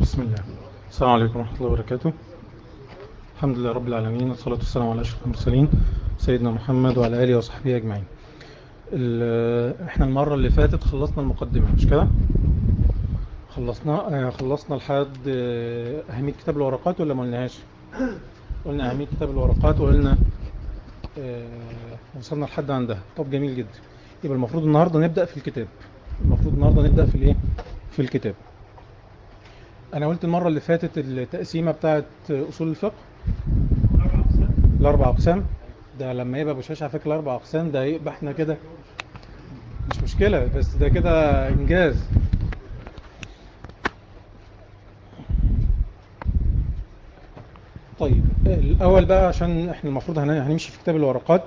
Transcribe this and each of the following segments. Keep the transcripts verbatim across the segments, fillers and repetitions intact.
بسم الله. السلام عليكم ورحمة الله وبركاته. الحمد لله رب العالمين، والصلاة والسلام على أشرف المرسلين سيدنا محمد وعلى آله وصحبه أجمعين. احنا المرة اللي فاتت خلصنا المقدمة، مش كده؟ خلصنا خلصنا لحد أهمية كتاب الورقات ولا ما قلناهاش؟ قلنا أهمية كتاب الورقات وقلنا وصلنا لحد عندها. طب جميل جدا. يبقى المفروض النهاردة نبدأ في الكتاب. المفروض النهاردة نبدأ في الايه؟ في الكتاب. انا قلت المرة اللي فاتت التقسيمة بتاعت اصول الفقه الاربع اقسام. ده لما يبقى ابو شاشة على فكرة الاربع اقسام ده يبقى احنا كده مش مشكلة، بس ده كده انجاز. طيب الاول بقى، عشان احنا المفروض هنمشي في كتاب الورقات.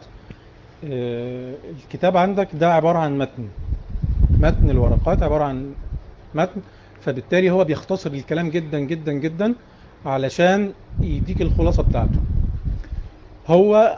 الكتاب عندك ده عبارة عن متن متن الورقات عبارة عن متن، فبالتالي هو بيختصر الكلام جدا جدا جدا علشان يديك الخلاصة بتاعته. هو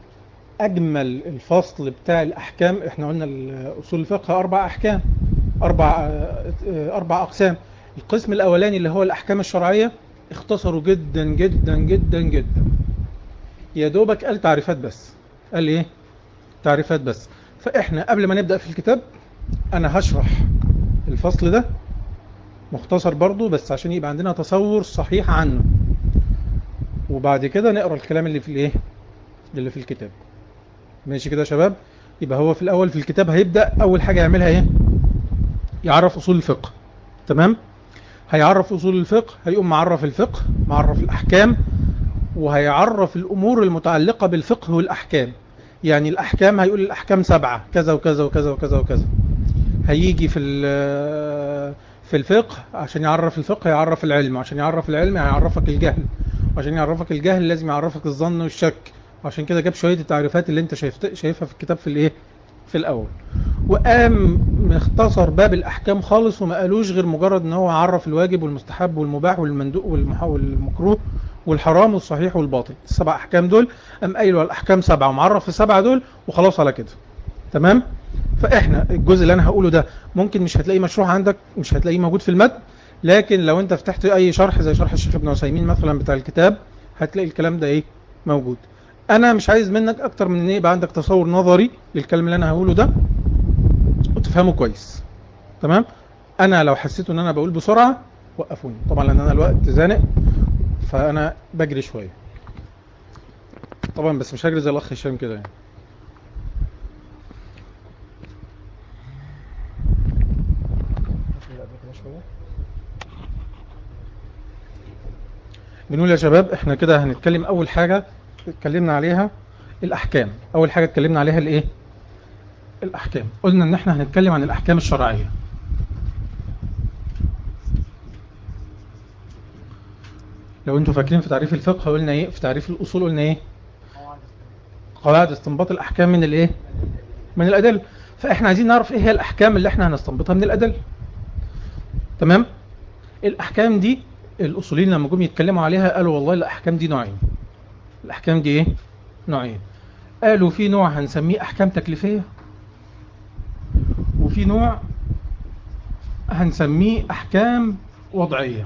أجمل الفصل بتاع الأحكام. إحنا قلنا أصول الفقه أربع أحكام، أربع أربع أقسام. القسم الأولاني اللي هو الأحكام الشرعية اختصروا جدا جدا جدا جدا، يا دوبك قال تعريفات بس. قال إيه؟ تعريفات بس. فإحنا قبل ما نبدأ في الكتاب أنا هشرح الفصل ده مختصر برضو، بس عشان يبقى عندنا تصور صحيح عنه، وبعد كده نقرأ الكلام اللي في الإيه؟ اللي في الكتاب. ماشي كده يا شباب؟ يبقى هو في الأول في الكتاب هيبدأ أول حاجة يعملها إيه؟ يعرف أصول الفقه. تمام؟ هيعرف أصول الفقه، هيقوم معرف الفقه، معرف الأحكام، وهيعرف الأمور المتعلقة بالفقه والأحكام. يعني الأحكام هيقول الأحكام سبعة كذا وكذا وكذا وكذا وكذا. هيجي في في الفقه عشان يعرف الفقه يعرف العلم، وعشان يعرف العلم هيعرفك الجهل، وعشان يعرفك الجهل لازم يعرفك الظن والشك. عشان كده جاب شوية التعريفات اللي انت شايفت شايفها في الكتاب في الايه في الاول. وقام مختصر باب الاحكام خالص، وما قالوش غير مجرد ان هو عرف الواجب والمستحب والمباح والمندوب والمكروه والحرام والصحيح والباطل. السبع احكام دول قام قايل الاحكام سبعة ومعرف السبعة دول وخلاص على كده. تمام؟ فاحنا الجزء اللي انا هقوله ده ممكن مش هتلاقيه مشروح عندك، مش هتلاقيه موجود في المتن، لكن لو انت فتحت اي شرح زي شرح الشيخ ابن عثيمين مثلا بتاع الكتاب هتلاقي الكلام ده ايه موجود. انا مش عايز منك اكتر من ان يبقى عندك تصور نظري للكلام اللي انا هقوله ده وتفهمه كويس. تمام؟ انا لو حسيت ان انا بقول بسرعة وقفوني طبعا، لان انا الوقت زانق فانا بجري شوية طبعا، بس مش هجري زي الاخ هشام كده يعني. بنقول يا شباب احنا كده هنتكلم اول حاجة اتكلمنا عليها الاحكام. اول حاجة اتكلمنا عليها الايه؟ الاحكام. قلنا ان احنا هنتكلم عن الاحكام الشرعية. لو انتوا فاكرين في تعريف الفقه قلنا ايه؟ في تعريف الاصول قلنا ايه؟ قواعد استنباط الاحكام من الايه؟ من الادله. فاحنا عايزين نعرف ايه هي الاحكام اللي احنا هنستنبطها من الادله. تمام؟ الاحكام دي الاصوليين لما جم يتكلموا عليها قالوا والله الاحكام دي نوعين. الاحكام دي ايه؟ نوعين. قالوا في نوع هنسميه احكام تكليفيه، وفي نوع هنسميه احكام وضعيه.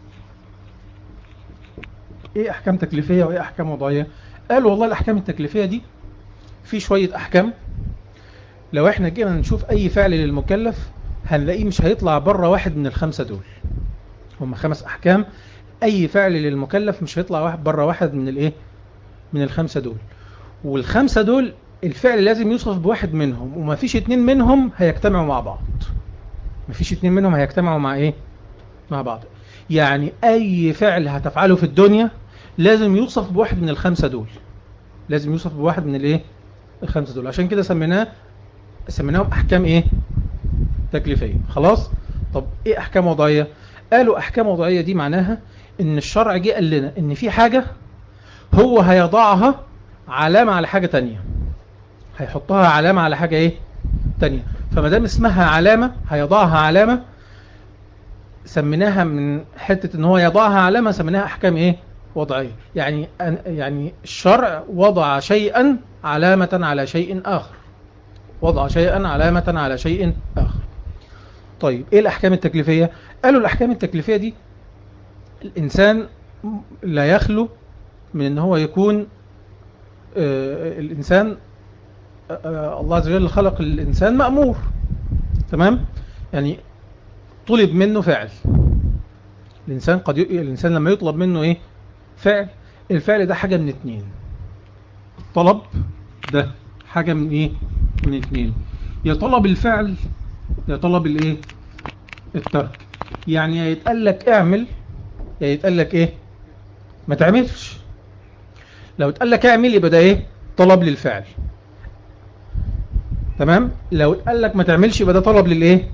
ايه احكام تكليفيه وايه احكام وضعيه؟ قالوا والله الاحكام التكليفيه دي في شويه احكام لو احنا جينا نشوف اي فعل للمكلف هنلاقيه مش هيطلع بره واحد من الخمسه دول. هم خمس احكام، اي فعل للمكلف مش هيطلع واحد بره واحد من الايه؟ من الخمسه دول. والخمسه دول الفعل لازم يوصف بواحد منهم، وما فيش اتنين منهم هيجتمعوا مع بعض. ما فيش اتنين منهم هيجتمعوا مع ايه؟ مع بعض. يعني اي فعل هتفعله في الدنيا لازم يوصف بواحد من الخمسه دول. لازم يوصف بواحد من الايه؟ الخمسه دول. عشان كده سميناه سميناهم احكام ايه؟ تكليفيه. خلاص؟ طب ايه احكام وضعيه؟ قالوا احكام وضعيه دي معناها ان الشرع جه قال لنا ان في حاجه هو هيضعها علامه على حاجه تانية، هيحطها علامه على حاجه ايه تانية. فما دام اسمها علامه هيضعها علامه، سميناها من حته ان هو يضعها علامه سميناها احكام ايه؟ وضعيه. يعني يعني الشرع وضع شيئا علامه على شيء اخر. وضع شيئا علامه على شيء اخر. طيب ايه الاحكام التكليفيه؟ قالوا الاحكام التكليفيه دي الإنسان لا يخلو من أن هو يكون آه الإنسان آه الله عز وجل خلق الإنسان مأمور. تمام؟ يعني طلب منه فعل. الإنسان قد ي... الإنسان لما يطلب منه إيه؟ فعل. الفعل ده حاجة من اتنين. طلب ده حاجة من إيه؟ من اتنين. يا طلب الفعل يا طلب الإيه؟ الترك. يعني يا يتقال لك اعمل يا يتقال لك إيه؟ ما تعملش. لو اتقال لك اعمل يبقى ده إيه؟ طلب للفعل. تمام؟ لو اتقال لك ما تعملش يبقى ده طلب للإيه؟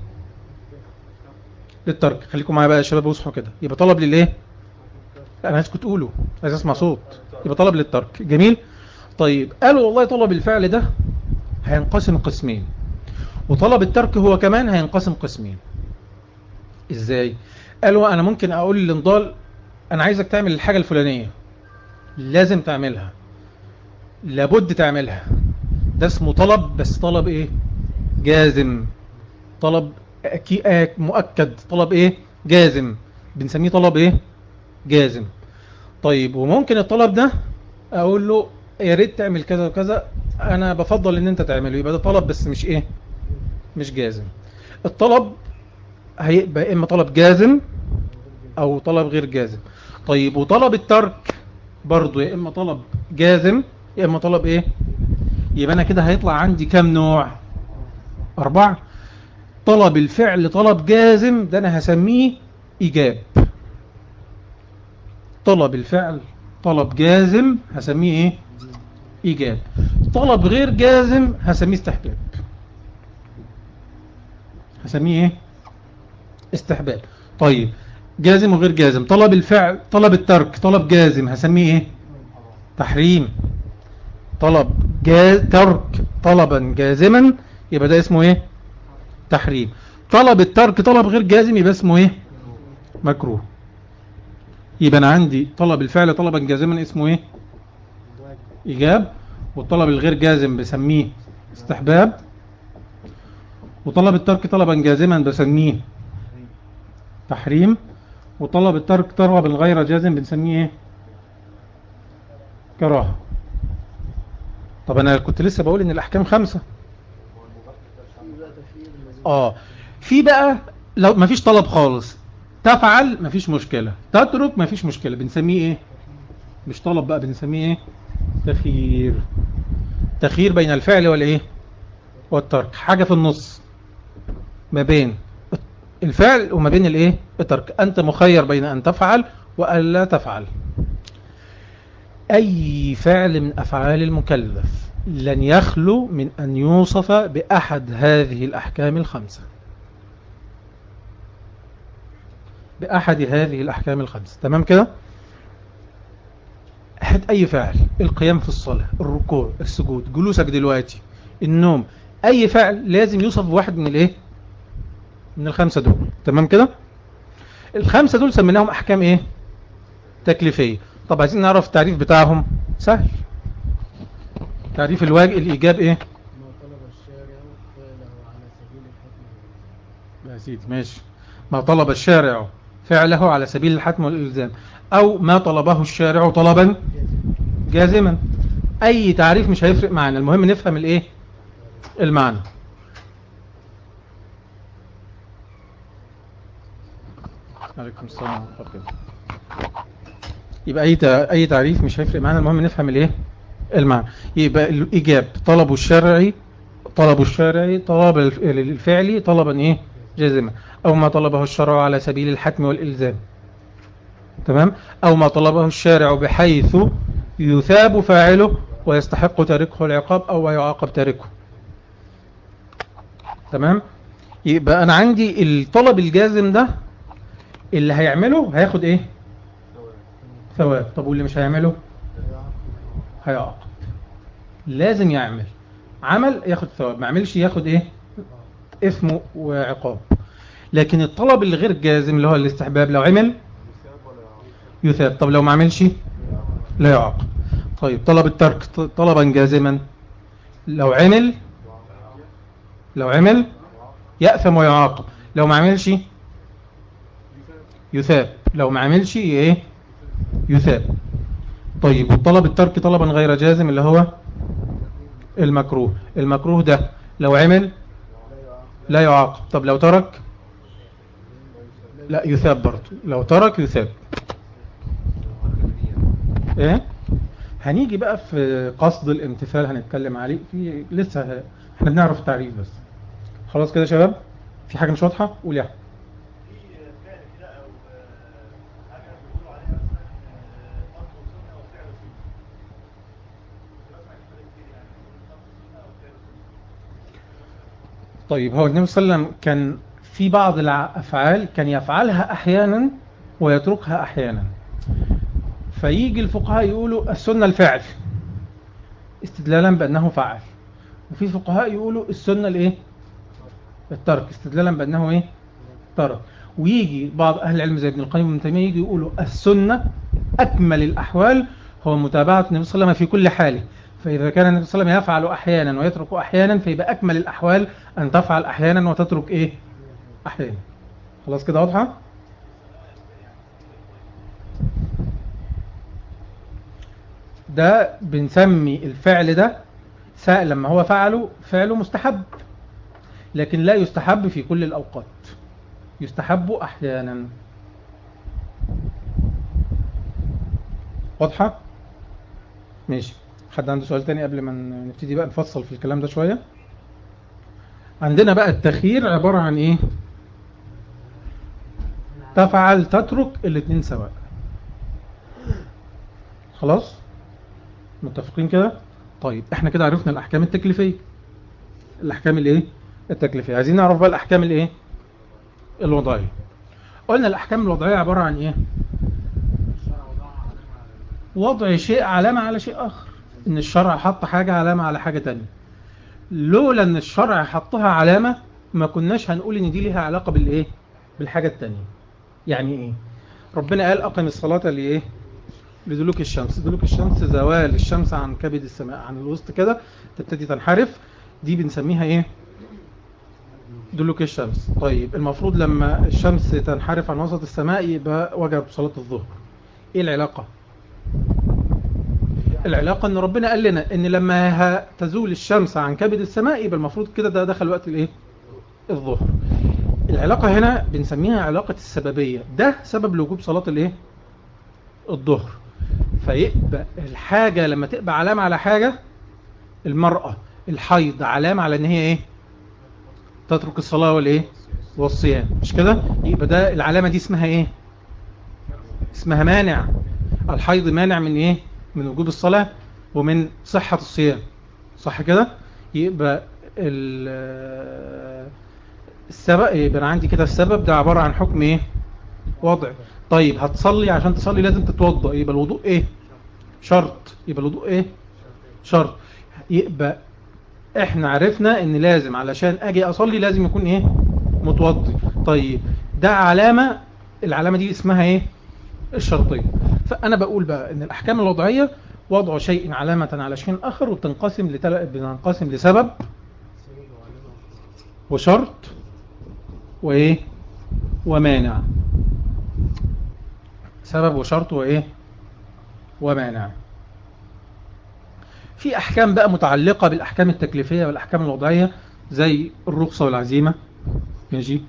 للترك. خليكم معايا بقى يا شباب واصحوا كده. يبقى طلب للإيه؟ انا عايزكم تقولوا، عايز اسمع صوت. يبقى طلب للترك. جميل. طيب قالوا والله طلب الفعل ده هينقسم قسمين، وطلب الترك هو كمان هينقسم قسمين. ازاي؟ قالوا انا ممكن اقول لنضال انا عايزك تعمل الحاجة الفلانية، لازم تعملها، لابد تعملها. ده اسمه طلب، بس طلب ايه؟ جازم. طلب أكي... مؤكد. طلب ايه؟ جازم. بنسميه طلب ايه؟ جازم. طيب وممكن الطلب ده اقول له يا ريت تعمل كذا وكذا، انا بفضل ان انت تعمله، يبقى ده طلب بس مش ايه؟ مش جازم. الطلب هيبقى اما طلب جازم او طلب غير جازم. طيب وطلب الترك برضو يا اما طلب جازم يا اما طلب ايه؟ يبقى انا كده هيطلع عندي كام نوع؟ اربعة. طلب الفعل طلب جازم، ده انا هسميه ايجاب. طلب الفعل طلب جازم هسميه ايه؟ ايجاب. طلب غير جازم هسميه استحباب. هسميه ايه؟ استحباب. طيب جازم وغير جازم. طلب الفعل طلب الترك طلب جازم هسميه ايه؟ تحريم. طلب جاز ترك طلبا جازما يبقى ده اسمه ايه؟ تحريم. طلب الترك طلب غير جازم يبقى اسمه ايه؟ مكروه. يبقى انا عندي طلب الفعل طلبا جازما اسمه ايه؟ ايجاب. والطلب الغير جازم بسميه استحباب. وطلب الترك طلبا جازما بسميه تحريم. وطلب الترك طلبا غير جازم بنسميه ايه؟ كراهه. طب انا كنت لسه بقول ان الاحكام خمسة. اه في بقى لو مفيش طلب خالص، تفعل مفيش مشكلة، تترك مفيش مشكلة، بنسميه ايه؟ مش طلب بقى، بنسميه ايه؟ تخيير. تخيير بين الفعل والايه؟ والترك. حاجة في النص ما بين الفعل وما بين الايه؟ الترك. انت مخير بين ان تفعل وان لا تفعل. اي فعل من افعال المكلف لن يخلو من ان يوصف باحد هذه الاحكام الخمسة. بأحد هذه الأحكام الخمسة. تمام كده؟ أحد أي فعل، القيام في الصلاة، الركوع، السجود، جلوسك دلوقتي، النوم، أي فعل لازم يوصف بواحد من الإيه؟ من الخمسة دول. تمام كده؟ الخمسة دول سميناهم أحكام إيه؟ تكليفية. طب عايزين نعرف التعريف بتاعهم. سهل. تعريف الواجب الإيجاب إيه؟ ما طلب الشارع فعله على سبيل الحكم. يا سيدي ماشي. ما طلب الشارع فعله على سبيل الحتم والإلزام، أو ما طلبه الشارع طلبا جازما. أي تعريف مش هيفرق معنا، المهم نفهم الإيه؟ المعنى. عليكم السلام ورحمة الله. يبقى أي أي تعريف مش هيفرق معنا، المهم نفهم الإيه؟ المعنى. يبقى الإيجاب طلب الشرعي طلب الشرعي طلب الفعلي طلبا إيه؟ جازما، أو ما طلبه الشرع على سبيل الحتم والإلزام. تمام؟ أو ما طلبه الشارع بحيث يثاب فاعله ويستحق تاركه العقاب أو يعاقب تاركه. تمام؟ يبقى أنا عندي الطلب الجازم ده اللي هيعمله هياخد إيه؟ ثواب. طب واللي مش هيعمله هيعاقب. لازم يعمل عمل ياخد ثواب، ما عملش ياخد ايه؟ اسم وعقاب. لكن الطلب اللي غير جازم اللي هو الاستحباب لو عمل يثاب، طب لو ما عملش لا يعاقب. طيب طلب الترك طلبا جازما لو عمل لو عمل يأثم ويعاقب، لو ما عملش يثاب. لو ما عملش ايه يثاب. طيب والطلب الترك طلبا غير جازم اللي هو المكروه. المكروه ده لو عمل لا يعاقب. طب لو ترك لا يثاب برضه. لو ترك يثاب. ايه هنيجي بقى في قصد الامتثال هنتكلم عليه في لسه ه... احنا بنعرف التعريف بس. خلاص كده يا شباب، في حاجة مش واضحة قول يا أحمد. طيب هو النبي صلى الله عليه وسلم كان في بعض الأفعال كان يفعلها أحيانا ويتركها أحيانا، فيجي الفقهاء يقولوا السنة الفعل استدلالا بأنه فعل، وفي فقهاء يقولوا السنة الايه الترك استدلالا بأنه ايه ترك. ويجي بعض أهل العلم زي ابن القيم وابن تيمية يجي يقولوا السنة أكمل الأحوال هو متابعة النبي صلى الله عليه وسلم في كل حاله. فإذا كان النبي صلى الله عليه وسلم يفعل أحيانا ويترك أحيانا فيبقى أكمل الأحوال أن تفعل أحيانا وتترك إيه أحيانا. خلاص كده واضحة. ده بنسمي الفعل ده ساء لما هو فعله فعله مستحب، لكن لا يستحب في كل الأوقات، يستحب أحيانا. واضحة؟ ماشي. حد عنده سؤال تاني قبل ما نبتدي بقى نفصل في الكلام ده شوية؟ عندنا بقى التخيير عبارة عن ايه؟ تفعل تترك الاتنين سواء. خلاص متفقين كده؟ طيب احنا كده عرفنا الأحكام التكليفية. الأحكام الايه؟ التكليفية. عايزين نعرف بقى الأحكام الايه؟ الوضعية. قلنا الأحكام الوضعية عبارة عن ايه؟ وضع شيء علامة على شيء آخر. إن الشرع حط حاجة علامة على حاجة تانية. لولا إن الشرع حطها علامة ما كناش هنقول إن دي ليها علاقة بالإيه؟ بالحاجة التانية. يعني إيه؟ ربنا قال أقم الصلاة لإيه؟ لدلوك الشمس. دلوك الشمس زوال الشمس عن كبد السماء، عن الوسط كده تبتدي تنحرف، دي بنسميها إيه؟ دلوك الشمس. طيب المفروض لما الشمس تنحرف عن وسط السماء يبقى وجب صلاة الظهر. إيه العلاقة؟ العلاقة ان ربنا قال لنا ان لما تزول الشمس عن كبد السماء يبقى المفروض كده ده دخل وقت الايه الظهر. العلاقة هنا بنسميها علاقة السببية، ده سبب لوجوب صلاة الايه الظهر. فيبقى الحاجة لما تبقى علامة على حاجة، المرأة الحيض علامة على ان هي ايه تترك الصلاة والايه والصيام، مش كده؟ يبقى ده العلامة دي اسمها ايه؟ اسمها مانع. الحيض مانع من ايه؟ من وجوب الصلاة ومن صحة الصيام، صح كده؟ يبقى السبب، يبقى انا عندي كده السبب ده عبارة عن حكم ايه وضع. طيب هتصلي، عشان تصلي لازم تتوضأ، يبقى الوضوء ايه شرط. يبقى الوضوء ايه شرط. يبقى احنا عرفنا ان لازم علشان اجي اصلي لازم يكون ايه متوضي. طيب ده علامة، العلامة دي اسمها ايه الشرطية. فانا بقول بقى ان الاحكام الوضعية وضع شيء علامة على شيء اخر، وبتنقسم لتل... بتنقسم لسبب وشرط وايه ومانع. سبب وشرط وايه ومانع. في احكام بقى متعلقة بالاحكام التكليفية والاحكام الوضعية زي الرخصة والعزيمة، ماشي،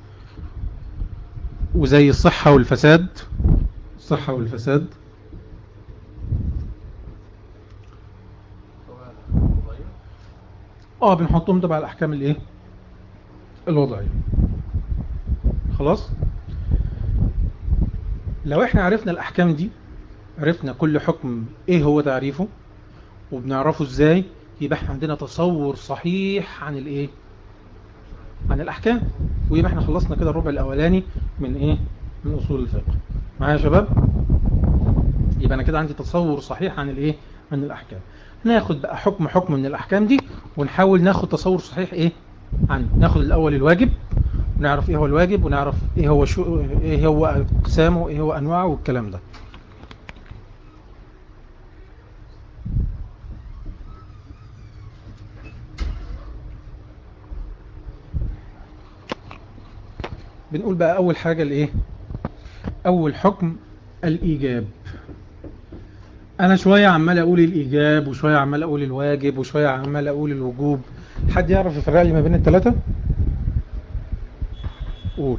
وزي الصحة والفساد. الصحة والفساد اه بنحطهم تبع الاحكام الايه الوضعية. خلاص لو احنا عرفنا الاحكام دي، عرفنا كل حكم ايه هو تعريفه وبنعرفه ازاي، يبقى احنا عندنا تصور صحيح عن الايه عن الاحكام، ويبقى احنا خلصنا كده الربع الاولاني من ايه من اصول الفقه. معايا يا شباب؟ يبقى انا كده عندي تصور صحيح عن الايه عن الاحكام. ناخد بقى حكم حكم من الاحكام دي ونحاول ناخد تصور صحيح ايه عنه. ناخد الاول الواجب، ونعرف ايه هو الواجب، ونعرف ايه هو شو ايه هو اقسامه، ايه هو انواعه والكلام ده. بنقول بقى اول حاجة الايه أول حكم الإيجاب. أنا شوية عمال أقول الإيجاب وشوية عمال أقول الواجب وشوية عمال أقول الوجوب. حد يعرف يفرق لي ما بين الثلاثة؟ قول.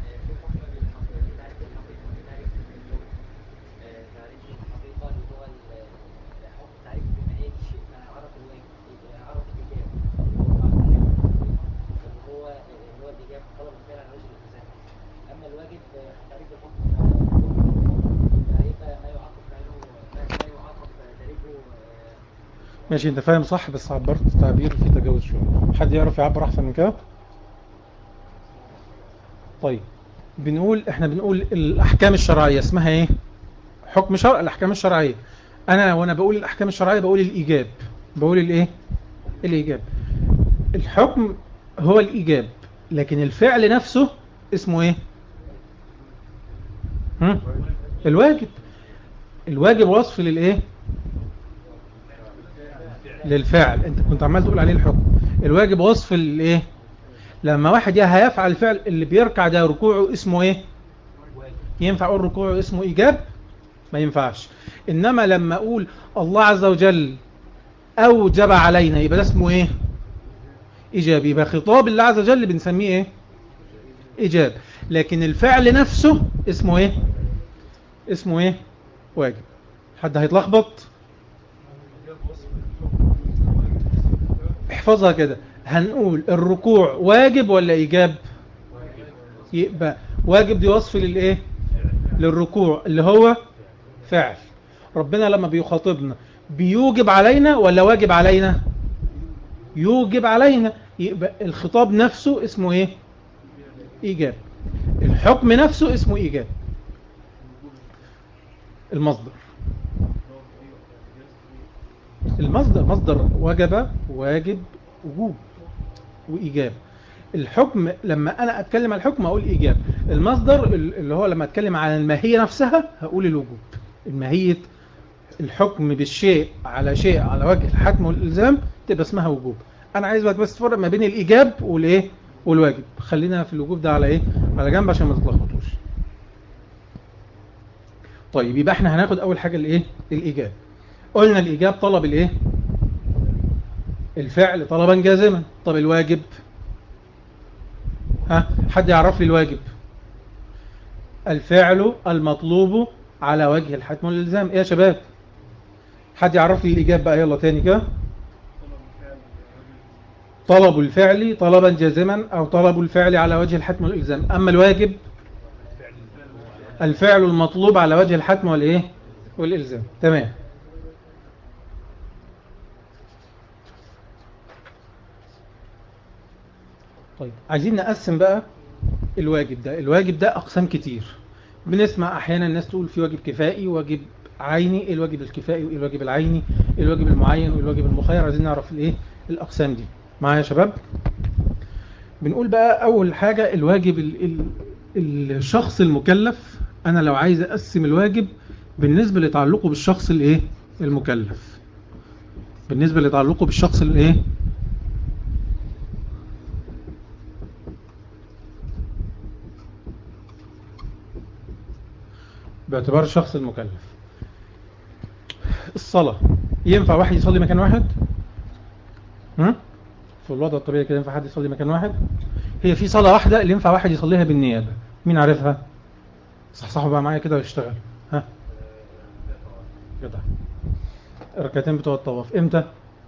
ماشي، انت فاهم صح، بس عبرت تعبير فيه تجاوز شوية. حد يعرف يعبر احسن من كده؟ طيب، بنقول احنا بنقول الاحكام الشرعية اسمها ايه؟ حكم شرع. الاحكام الشرعية، انا وانا بقول الاحكام الشرعية بقول الايجاب. بقول الايه؟ الايجاب. الحكم هو الايجاب، لكن الفعل نفسه اسمه ايه؟ هم؟ الواجب. الواجب وصف للايه؟ للفعل. انت كنت عمال تقول عليه الحكم. الواجب وصف للايه؟ لما واحد هيفعل الفعل اللي بيركع ده ركوعه اسمه ايه؟ ينفع اقول ركوعه اسمه ايجاب؟ ما ينفعش. انما لما اقول الله عز وجل اوجب علينا يبقى ده اسمه ايه؟ ايجاب. يبقى خطاب الله عز وجل بنسميه ايه؟ ايجاب. لكن الفعل نفسه اسمه ايه؟ اسمه ايه؟ واجب. حد هيتلخبط؟ احفظها كده. هنقول الركوع واجب ولا ايجاب؟ يبقى واجب دي وصف للايه؟ للركوع اللي هو فعل. ربنا لما بيخاطبنا بيوجب علينا ولا واجب علينا؟ يوجب علينا. يبقى الخطاب نفسه اسمه ايه؟ ايجاب. الحكم نفسه اسمه ايجاب. المصدر المصدر مصدر وجب، واجب، وجوب، وايجاب. الحكم لما انا اتكلم عن الحكم اقول ايجاب. المصدر اللي هو لما اتكلم عن الماهيه نفسها هقول الوجوب. الماهيه الحكم بالشيء على شيء على وجه الحتم والالزام تبقى اسمها وجوب. انا عايز بس تفرق ما بين الايجاب والايه؟ والواجب. خلينا في الوجوب ده على ايه؟ على جنب عشان ما تتلخبطوش. طيب، يبقى احنا هناخد اول حاجه الايه؟ الايجاب. قلنا الايجاب طلب الايه؟ الفعل طلبا جازما. طب الواجب؟ ها، حد يعرف لي الواجب؟ الفعل المطلوب على وجه الحتم والالزام. ايه يا شباب؟ حد يعرف لي الايجاب بقى؟ يلا تاني كده. طلب الفعل طلبا جازما او طلب الفعل على وجه الحتم والالزام. اما الواجب الفعل المطلوب على وجه الحتم والايه؟ والالزام. تمام. طيب، عايزين نقسم بقى الواجب ده. الواجب ده اقسام كتير. بنسمع احيانا الناس تقول في واجب كفائي وواجب عيني. ايه الواجب الكفائي وايه الواجب العيني؟ ايه الواجب المعين وايه الواجب المخير؟ عايزين نعرف الايه؟ الاقسام دي معايا يا شباب. بنقول بقى اول حاجة الواجب ال ال الشخص المكلف. انا لو عايز اقسم الواجب بالنسبة لتعلقه بالشخص الايه؟ المكلف. بالنسبة لتعلقه بالشخص الايه؟ باعتبار الشخص المكلف. الصلاة ينفع واحد يصلي مكان واحد؟ هم؟ في الوضع الطبيعي كده ينفع حد يصلي مكان واحد؟ هي في صلاة واحدة اللي ينفع واحد يصليها بالنيابة. مين عارفها؟ صحصحوا بقى معايا كده ويشتغل. ها كده. الركعتين بتوع الطواف امتى؟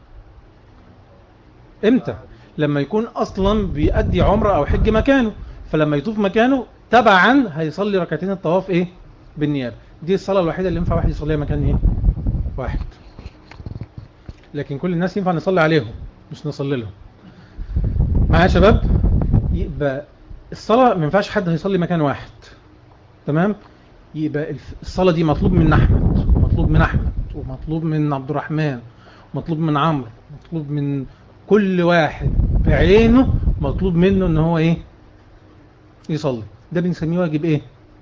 امتى؟ لما يكون اصلا بيأدي عمره او حج مكانه، فلما يطوف مكانه تبعا هيصلي ركعتين الطواف ايه؟ بالنيابة. دي الصلاة الوحيدة اللي ينفع واحد يصليها مكان ايه؟ واحد. لكن كل الناس ينفع نصلي عليهم مش نصلي لهم. معايا يا شباب؟ يبقى الصلاة ما ينفعش حد هيصلي مكان واحد. تمام؟ يبقى الصلاة دي مطلوب من أحمد ومطلوب من أحمد ومطلوب من عبد الرحمن ومطلوب من عمرو، مطلوب من كل واحد بعينه، مطلوب منه ان هو ايه؟ يصلي. ده بنسميه واجب ايه؟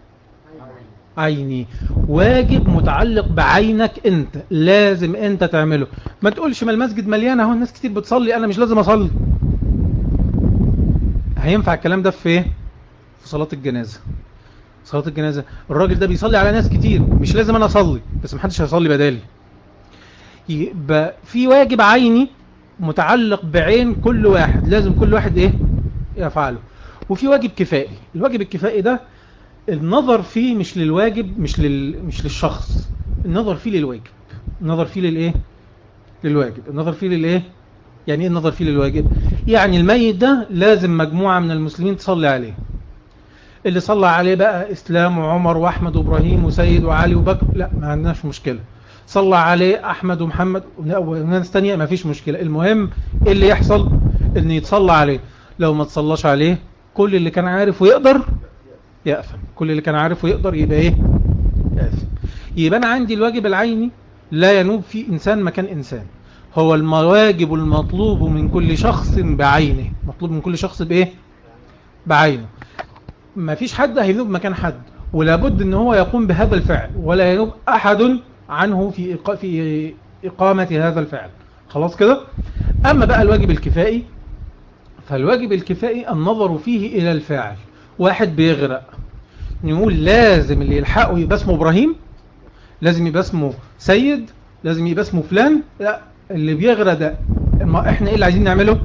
عيني. واجب متعلق بعينك انت، لازم انت تعمله. ما تقولش ما المسجد مليان اهو الناس كتير بتصلي انا مش لازم اصلي. هينفع الكلام ده في ايه؟ في صلاة الجنازة. صلاة الجنازة الراجل ده بيصلي على ناس كتير، مش لازم انا اصلي بس محدش هيصلي بدالي، يبقى في واجب عيني متعلق بعين كل واحد لازم كل واحد ايه يفعله، وفي واجب كفائي. الواجب الكفائي ده النظر فيه مش للواجب، مش لل... مش للشخص، النظر فيه للواجب، النظر فيه للايه للواجب، النظر فيه للايه يعني ايه النظر فيه للواجب؟ يعني الميت ده لازم مجموعة من المسلمين تصلي عليه، اللي صلى عليه بقى اسلام وعمر واحمد وابراهيم وسيد وعلي وبكر، لا ما عندناش مشكلة، صلى عليه احمد ومحمد وناس تانية ما فيش مشكلة، المهم إيه اللي يحصل؟ ان يتصلى عليه، لو ما تصلاش عليه كل اللي كان عارف ويقدر يأثم، كل اللي كان عارف ويقدر يبقى ايه يأثم. يبقى انا عندي الواجب العيني لا ينوب فيه انسان مكان انسان، هو الواجب المطلوب من كل شخص بعينه، مطلوب من كل شخص بايه بعينه، ما فيش حد هينوب مكان حد، ولا بد ان هو يقوم بهذا الفعل ولا ينوب احد عنه في إق... في اقامة هذا الفعل. خلاص كده. اما بقى الواجب الكفائي، فالواجب الكفائي النظر فيه الى الفاعل، واحد بيغرق نقول لازم اللي يلحقه يبقى اسمه ابراهيم، لازم يبقى اسمه سيد، لازم يبقى اسمه فلان، لا اللي بيغرق ده ما احنا ايه اللي عايزين نعمله؟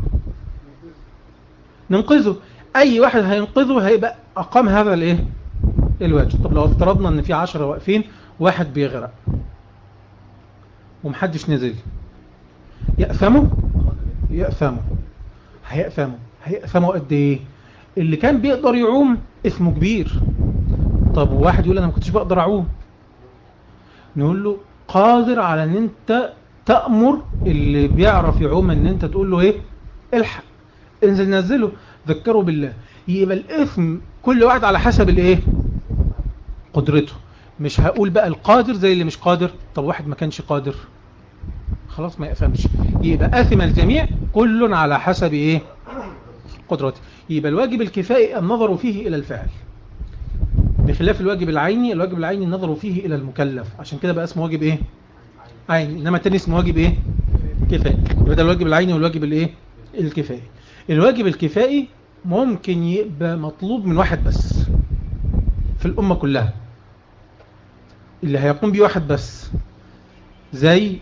ننقذه، اي واحد هينقذه هيبقى اقام هذا الايه الواجب. طب لو افترضنا ان في عشرة واقفين واحد بيغرق ومحدش نزل، يأثموا يأثموا هيأثموا هيأثموا قد ايه؟ اللي كان بيقدر يعوم اسمه كبير، طب واحد يقول انا ما كنتش بقدر اعوم، نقول له قادر على ان انت تأمر اللي بيعرف يعوم ان انت تقول له ايه الحق انزل نزله ذكره بالله. يبقى الاثم كل واحد على حسب الايه قدرته، مش هقول بقى القادر زي اللي مش قادر، طب واحد ما كانش قادر خلاص ما يأثمش، يبقى آثم الجميع كل على حسب ايه قدرته. يبقى الواجب الكفائي النظر فيه الى الفعل، بخلاف الواجب العيني، الواجب العيني النظر فيه الى المكلف، عشان كده بقى اسمه واجب ايه عيني، انما التاني اسمه واجب ايه كفائي. يبقى ده الواجب العيني والواجب الايه الكفائي. الواجب الكفائي ممكن يبقى مطلوب من واحد بس في الامه كلها، اللي هيقوم بيه واحد بس، زي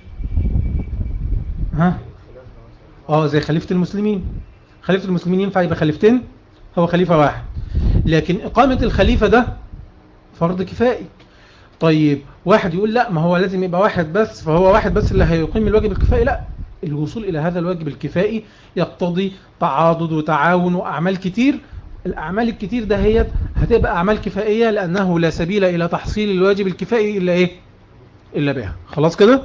ها اه زي خليفة المسلمين. خليفة المسلمين ينفع يبقى خليفتين؟ هو خليفة واحد، لكن إقامة الخليفة ده فرض كفائي. طيب واحد يقول لا ما هو لازم يبقى واحد بس، فهو واحد بس اللي هيقيم الواجب الكفائي، لا، الوصول إلى هذا الواجب الكفائي يقتضي تعاضد وتعاون وأعمال كتير، الأعمال الكتير ده هي هتبقى أعمال كفائية، لأنه لا سبيل إلى تحصيل الواجب الكفائي إلا إيه إلا بها. خلاص كده.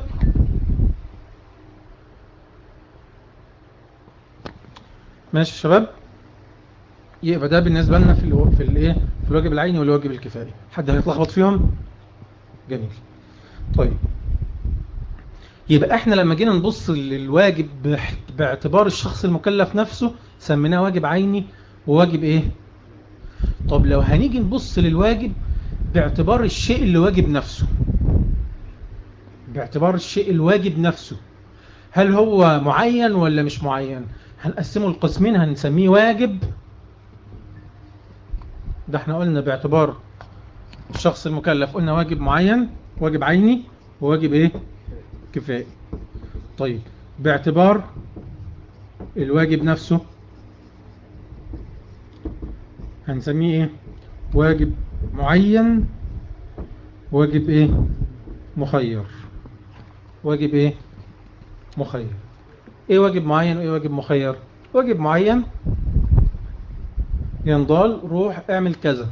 ماشي يا شباب. يبقى ده بالنسبة لنا في الو... في الايه في الواجب العيني والواجب الكفائي. حد هيتلخبط فيهم؟ جميل. طيب يبقى احنا لما جينا نبص للواجب باعتبار الشخص المكلف نفسه سميناه واجب عيني وواجب ايه. طب لو هنيجي نبص للواجب باعتبار الشيء اللي واجب نفسه، باعتبار الشيء الواجب نفسه، هل هو معين ولا مش معين؟ هنقسمه القسمين، هنسميه واجب، ده احنا قلنا باعتبار الشخص المكلف، قلنا واجب معين، واجب عيني، وواجب ايه كفائي. طيب باعتبار الواجب نفسه هنسميه ايه؟ واجب معين، واجب ايه مخير، واجب ايه مخير. ايه واجب معين وايه واجب مخير؟ واجب معين ينضال روح اعمل كذا،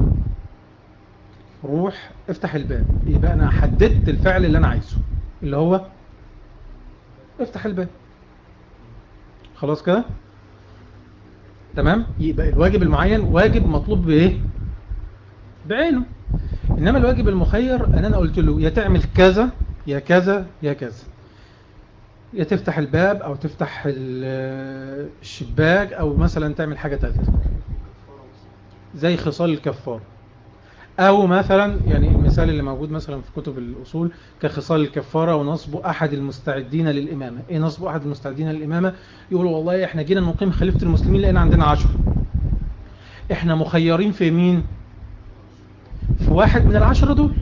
روح افتح الباب، يبقى انا حددت الفعل اللي انا عايزه اللي هو افتح الباب. خلاص كده تمام. يبقى الواجب المعين واجب مطلوب بايه بعينه، انما الواجب المخير ان انا قلت له يا تعمل كذا يا كذا يا كذا، يا تفتح الباب او تفتح الشباك او مثلا تعمل حاجة ثالثة زي خصال الكفار، او مثلا يعني المثال اللي موجود مثلا في كتب الاصول كخصال الكفارة ونصب احد المستعدين للامامة. ايه نصب احد المستعدين للامامة؟ يقولوا والله احنا جينا نقيم خليفة المسلمين لان عندنا عشر، احنا مخيرين في مين؟ في واحد من العشرة دول،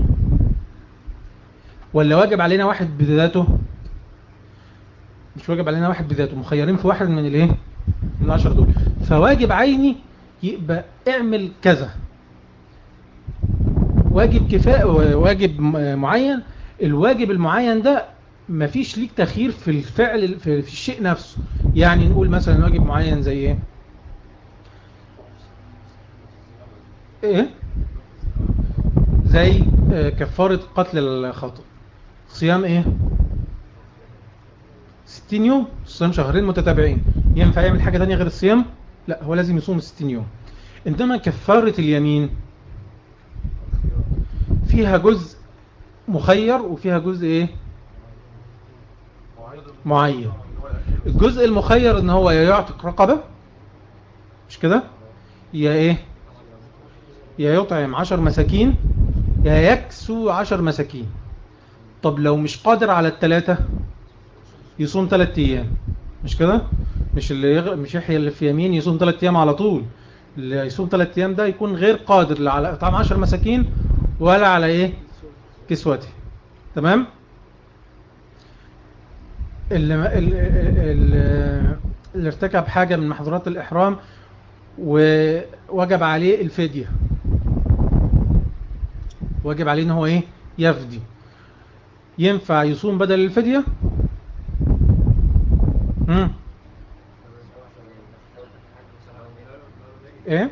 ولا واجب علينا واحد بذاته؟ مش واجب علينا واحد بذاته، مخيرين في واحد من الايه، من العشرة دول. فواجب عيني يبقى اعمل كذا، واجب كفاءة واجب معين. الواجب المعين ده مفيش ليك تخيير في الفعل في الشيء نفسه. يعني نقول مثلا واجب معين زي ايه ايه زي كفارة قتل الخطأ، صيام ايه ستين يوم، صيام شهرين متتابعين. ينفع يعمل حاجة تانية غير الصيام؟ لا، هو لازم يصوم ستين يوم. انما كفارة اليمين فيها جزء مخير وفيها جزء ايه معين. الجزء المخير ان هو يا يعتق رقبة، مش كده، يا ايه يا يطعم عشر مساكين، يا يكسو عشر مساكين. طب لو مش قادر على الثلاثة يصوم ثلاث ايام، مش كده، مش اللي يغ... مش يحيى اللي في يمين يصوم ثلاث ايام على طول. اللي يصوم ثلاث ايام ده يكون غير قادر لا على اطعام عشر مساكين ولا على ايه كسوته. تمام. اللي, اللي, اللي ارتكب حاجة من محظورات الإحرام ووجب عليه الفدية، واجب عليه ان هو ايه يفدي، ينفع يصوم بدل الفدية؟ امم ايه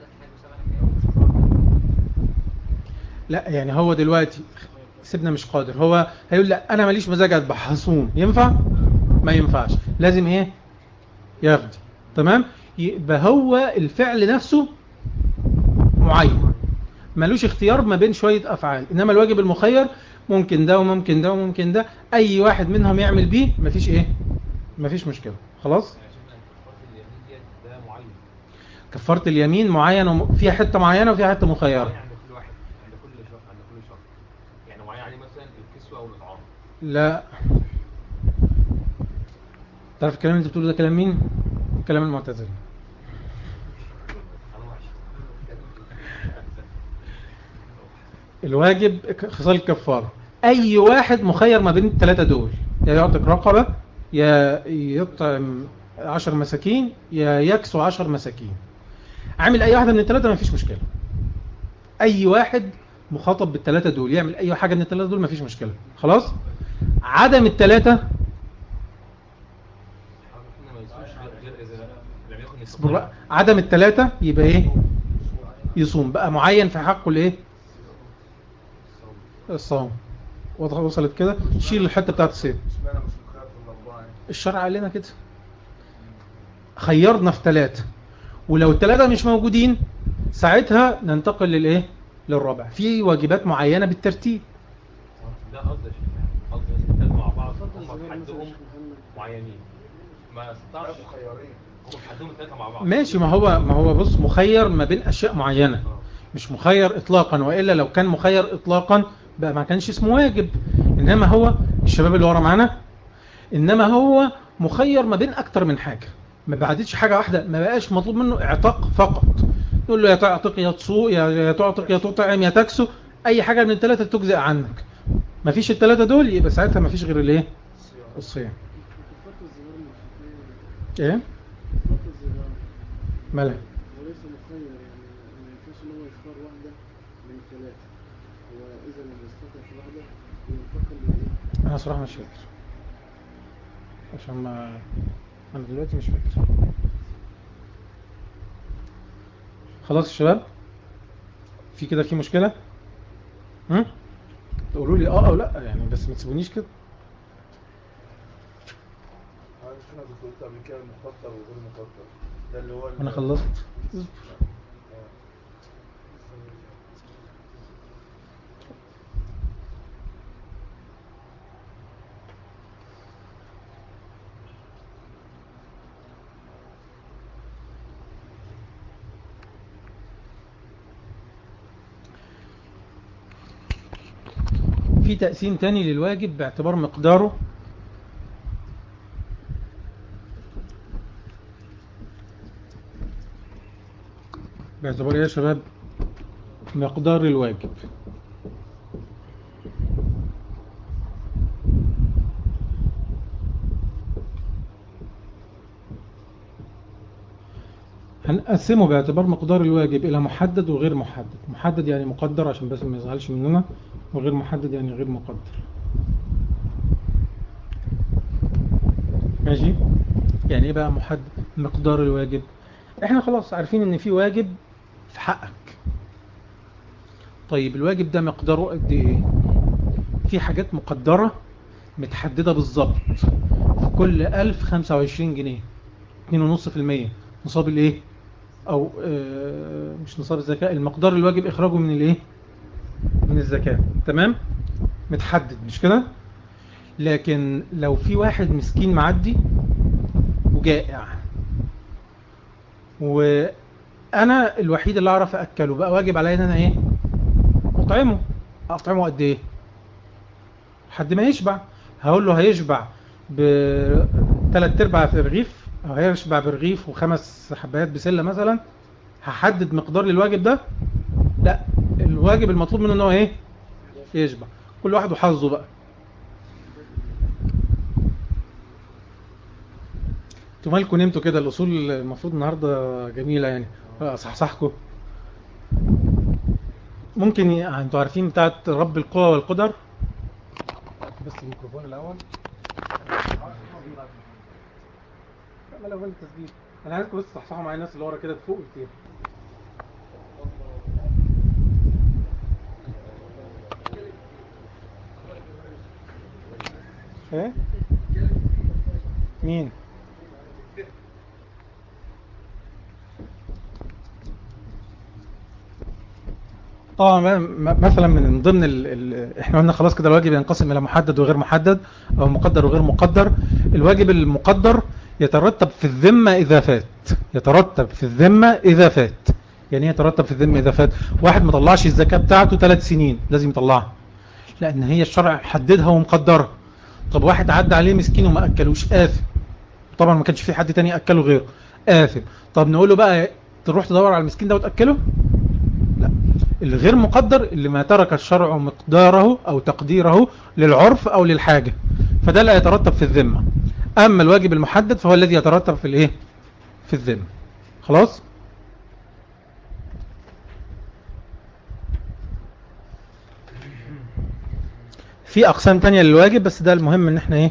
لا، يعني هو دلوقتي سيبنا مش قادر، هو هيقول لا انا ماليش مزاج اذبح هصوم، ينفع؟ ما ينفعش، لازم ايه يفدي. تمام. يبقى هو الفعل نفسه معين، ملوش اختيار ما بين شوية افعال. انما الواجب المخير ممكن ده وممكن ده وممكن ده، اي واحد منهم يعمل بيه مفيش ايه مفيش مشكلة. خلاص. كفارة اليمين معين وفيها حتة معينة وفيها حتة مخيرة. عند كل واحد، عند كل شخص، عند كل شخص يعني معين عليه مثلا الكسوة او الاطعام. لا، تعرف الكلام اللي انت بتقوله ده كلام مين؟ كلام المعتزلة. الواجب خصال الكفارة، اي واحد مخير ما بين الثلاثة دول، يا يعتق رقبة، يا يطعم عشر مساكين، يا يكسو عشر مساكين. عامل اي واحدة من الثلاثة ما فيش مشكلة. اي واحد مخاطب بالثلاثة دول يعمل اي حاجة من الثلاثة دول ما فيش مشكلة. خلاص. عدم الثلاثة عدم الثلاثة يبقى ايه يصوم بقى معين في حقه الايه الصوم. وصلت كده، شيل الحتة بتاعت الصيام. الشرع قال لنا كده، خيرنا في ثلاثة، ولو الثلاثة مش موجودين ساعتها ننتقل للايه للرابع في واجبات معينة بالترتيب. ده قصدي قصدي الثلاثة مع بعض هم في حدهم معينين، ما استطاعش مخيرين هم في حدهم الثلاثة مع بعض. ماشي، ما هو ما هو بص مخير ما بين اشياء معينة، مش مخير اطلاقا، والا لو كان مخير اطلاقا بقى ما كانش اسمه واجب. انما هو الشباب اللي ورا معانا، انما هو مخير ما بين اكتر من حاجة، ما بعدتش حاجة واحدة، ما بقاش مطلوب منه اعتاق فقط. تقول له يا تعتق يا تصو يا تعتق يا تطعم يا تكسو، اي حاجة من الثلاثة تجزئ عنك. ما فيش الثلاثة دول يبقى ساعتها ما فيش غير الايه الصيام. ايه مالها وليس مخير، يعني ما ينفعش ان هو يختار واحدة من ثلاثة، وإذا لم يستطع في واحدة ينتقل للإيه؟ انا صراحة مش فاكر، عشان ما انا دلوقتي مش فاكر. خلاص يا شباب، في كده في مشكلة؟ هم تقولوا لي اه او لا يعني، بس ما تسيبونيش كده. انا كنت قبل كده مخطر وغير مخطر، ده اللي هو انا خلصت. في تقسيم تاني للواجب باعتبار مقداره. باعتبار ايه يا شباب؟ مقدار الواجب. هنقسمه باعتبار مقدار الواجب إلى محدد وغير محدد. محدد يعني مقدر عشان بس ما يزعلش مننا، وغير محدد يعني غير مقدر. ماشي؟ يعني ايه بقى محدد؟ مقدار الواجب، احنا خلاص عارفين ان في واجب في حقك. طيب الواجب ده مقداره قد ايه؟ في حاجات مقدرة متحددة بالظبط، في كل ألف خمسة وعشرين جنيه اتنين ونص في المية نصاب الايه، او اه مش نصاب الزكاة، المقدار الواجب اخراجه من الايه، من الزكاة. تمام، متحدد مش كده؟ لكن لو في واحد مسكين معدي وجائع وانا الوحيد اللي اعرف اكله، بقى واجب عليا ان انا ايه، اطعمه. اطعمه قد ايه؟ حد ما يشبع. هقول له هيشبع بثلاث ارباع في رغيف، او هيشبع برغيف وخمس حبايات بسله مثلا. هحدد مقدار للواجب ده؟ لا، الواجب المطلوب منه ان هو ايه، يشبع. كل واحد وحظه بقى. انتوا مالكم نمتوا كده؟ الاصول المفروض النهارده جميله يعني، صحصحكم. ممكن ي... انتوا عارفين بتاعت رب القوى والقدر؟ بس الميكروفون الاول. لا لو التسجيل، انا عايزكم بس تصحصحوا معايا الناس اللي ورا كده فوق كتير. ايه مين؟ طبعا مثلا من ضمن ال... ال... احنا قلنا خلاص كده الواجب ينقسم الى محدد وغير محدد، او مقدر وغير مقدر. الواجب المقدر يترتب في الذمة اذا فات. يترتب في الذمة اذا فات. يعني يترتب في الذمة اذا فات. واحد مطلعش الزكاة بتاعته ثلاث سنين لازم يطلعها، لان هي الشرع حددها ومقدرها. طب واحد عدى عليه مسكين وما اكلوش، آثم. طبعا ما كانش في حد تاني اكله غيره، آثم. طب نقول له بقى تروح تدور على المسكين ده وتاكله؟ لا. الغير مقدر اللي ما ترك الشرع مقداره او تقديره للعرف او للحاجة، فده لا يترتب في الذمة. اما الواجب المحدد فهو الذي يترتب في الايه، في الذمة. خلاص. في اقسام تانية للواجب، بس ده المهم ان احنا ايه.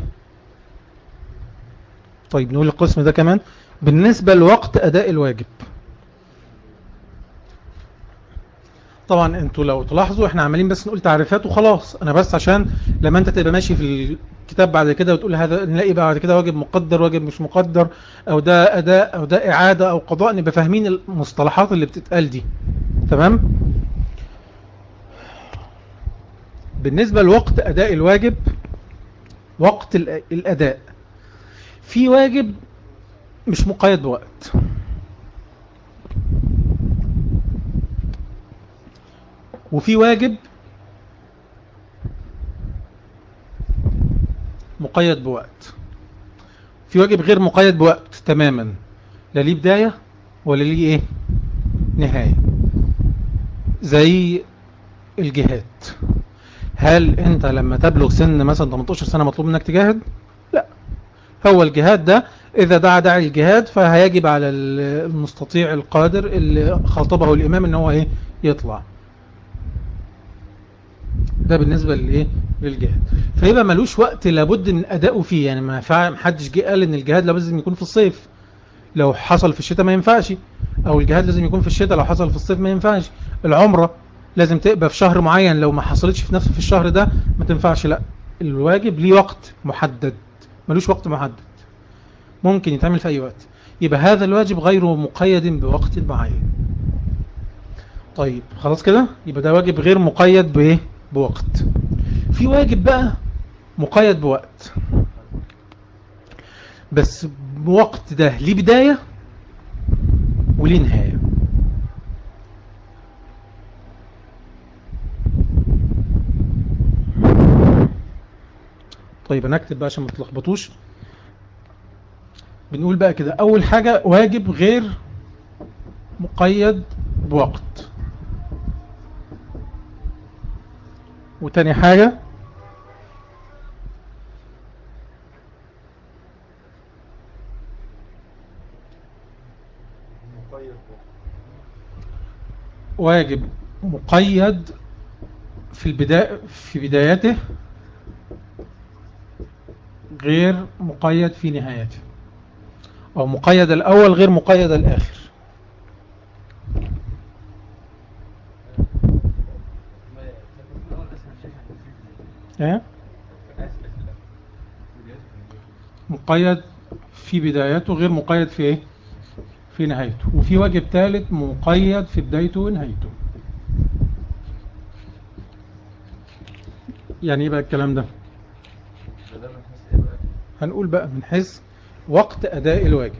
طيب نقول القسم ده كمان بالنسبة لوقت اداء الواجب. طبعا انتوا لو تلاحظوا احنا عمالين بس نقول تعريفات وخلاص، انا بس عشان لما انت تبقى ماشي في الكتاب بعد كده وتقول هذا، نلاقي بعد كده واجب مقدر، واجب مش مقدر، او ده اداء او ده اعادة او قضاء، نبقى فاهمين المصطلحات اللي بتتقال دي. تمام. بالنسبة لوقت اداء الواجب، وقت الاداء، في واجب مش مقيد بوقت، وفي واجب مقيد بوقت. في واجب غير مقيد بوقت تماما، لا ليه بداية ولا ليه ايه نهاية. زي الجهاد. هل انت لما تبلغ سن مثلا تمنتاشر سنة مطلوب منك تجاهد؟ لا. هو الجهاد ده اذا دعا داعي الجهاد فهيجب على المستطيع القادر اللي خاطبه الامام ان هو ايه يطلع. ده بالنسبة للايه للجهاد. فيبقى ملوش وقت لابد من ادائه فيه. يعني ما حدش جه قال ان الجهاد لازم يكون في الصيف، لو حصل في الشتاء ما ينفعش، او الجهاد لازم يكون في الشتاء لو حصل في الصيف ما ينفعش. العمرة لازم تبقى في شهر معين، لو ما حصلتش في نفس في الشهر ده ما تنفعش. لا، الواجب ليه وقت محدد، ملوش وقت محدد، ممكن يتعمل في اي وقت. يبقى هذا الواجب غير مقيد بوقت معين. طيب خلاص كده، يبقى ده واجب غير مقيد بايه بوقت. في واجب بقى مقيد بوقت، بس بوقت ده ليه بداية وليه نهاية. طيب انا اكتب بقى عشان ما تلخبطوش. بنقول بقى كده اول حاجة واجب غير مقيد بوقت. وتاني حاجة واجب مقيد في البداية في بدايته غير مقيد في نهايته، او مقيد الاول غير مقيد الاخر. ايه مقيد في بدايته غير مقيد في ايه في نهايته. وفي واجب ثالث مقيد في بدايته ونهايته. يعني ايه بقى الكلام ده؟ هنقول بقى من حيث وقت اداء الواجب.